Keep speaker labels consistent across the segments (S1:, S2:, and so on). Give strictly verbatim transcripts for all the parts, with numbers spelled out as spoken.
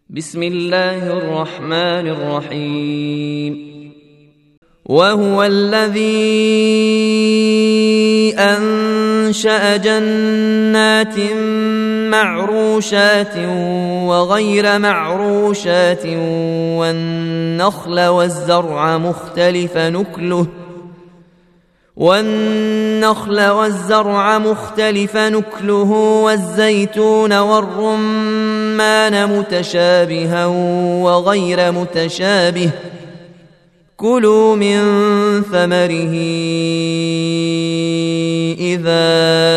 S1: بسم الله الرحمن الرحيم. وهو الذي أنشأ جنات معروشات وغير معروشات والنخل والزرع مختلف نكله والنخل والزرع مختلف نكله والزيتون والرمان متشابها وغير متشابه كلوا من ثمره إذا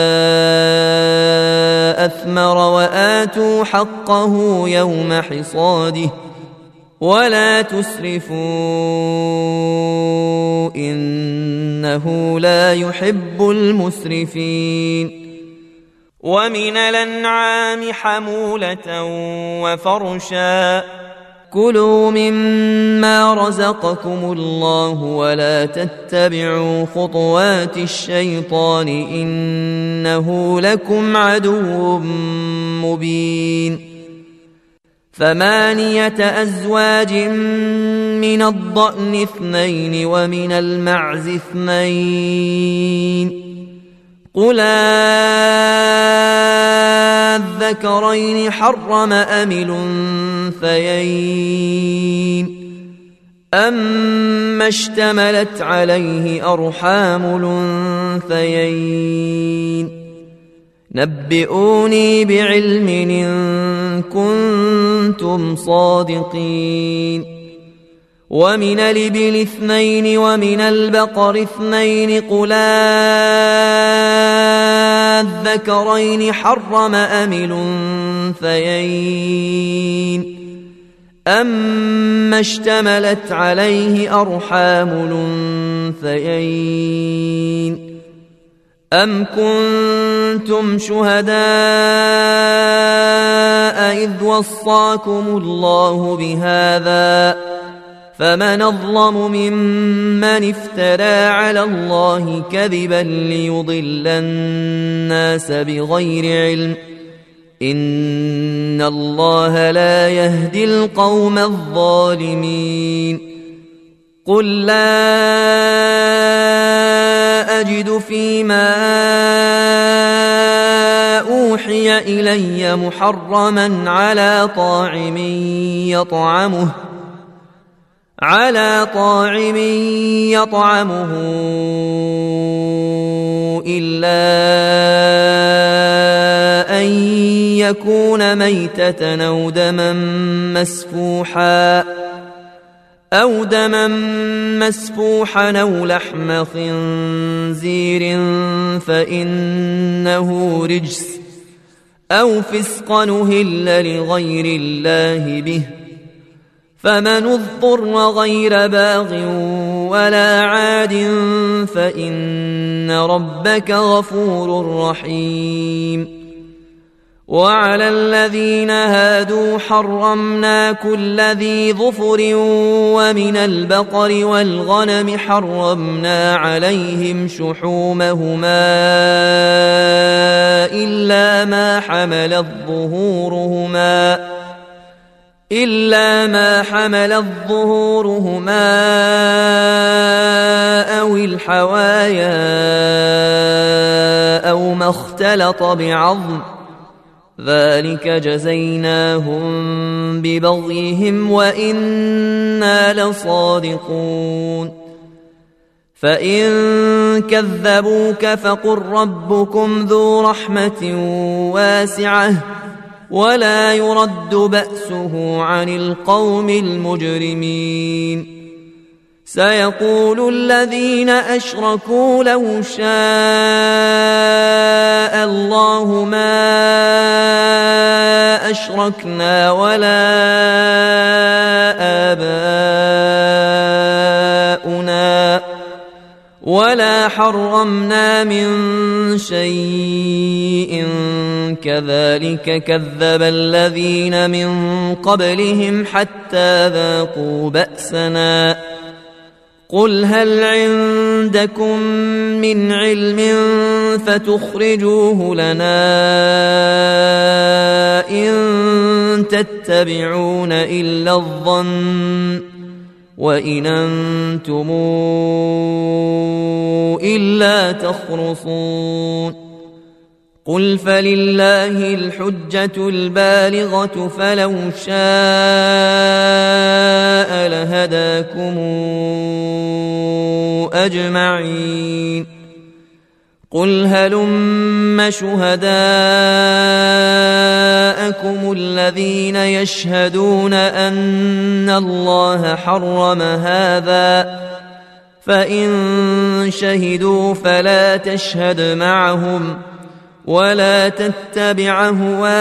S1: أثمر وآتوا حقه يوم حصاده ولا تسرفوا إنه لا يحب المسرفين. ومن الأنعام حمولة وفرشا كلوا مما رزقكم الله ولا تتبعوا خطوات الشيطان إنه لكم عدو مبين. ثمانية أزواج من الضأن اثنين ومن المعز اثنين قل الذكرين حرم أم الأنثيين أما اشتملت عليه أرحام الأنثيين نبئوني بعلم إن كنتم صادقين. ومن الإبل اثنين ومن البقر اثنين قل الذكرين حرم أم الأنثيين أما اشتملت عليه أرحام الأنثيين أم كنتم شهداء إذ وصاكم الله بهذا فمن أظلم ممن افترى على الله كذبا ليضل الناس بغير علم إن الله لا يهدي القوم الظالمين. قل لا أجد فيما أوحي إلي محرما على طاعم يطعمه على طاعم يطعمه إلا أن يكون ميتة أو دما مسفوحا أو دما مسفوحا أو لحم خنزير فإنه رجس أو فسقا أهل لغير الله به فمن اضطر غير باغ ولا عاد فإن ربك غفور رحيم. وعلى الذين هادوا حرمنا كل ذي ظفر ومن البقر والغنم حرمنا عليهم شحومهما إلا ما حملت ظهورهما إلا ما حملت ظهورهما أو الحوايا أو ما اختلط بعظم ذلك جزيناهم ببغيهم وإنا لصادقون. فإن كذبوك فقل ربكم ذو رحمة واسعة ولا يرد بأسه عن القوم المجرمين. سيقول الذين أشركوا لو شاء الله ما أشركنا ولا آباؤنا ولا حرمنا من شيء كذلك كذب الذين من قبلهم حتى ذاقوا بأسنا قل هل عندكم من علم فتخرجوه لنا إن تتبعون إلا الظن وإن أنتم إلا تخرصون قل فلله الحجة البالغة فلو شاء لهداكم أجمعين قل هلم شهداءكم الذين يشهدون أن الله حرم هذا فإن شهدوا فلا تشهد معهم ولا تتبع هواء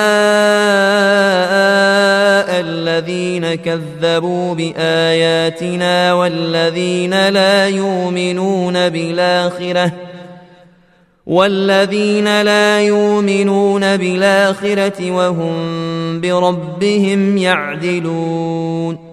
S1: الذين كذبوا بآياتنا والذين لا يؤمنون بالآخرة والذين لا يؤمنون بالآخرة وهم بربهم يعدلون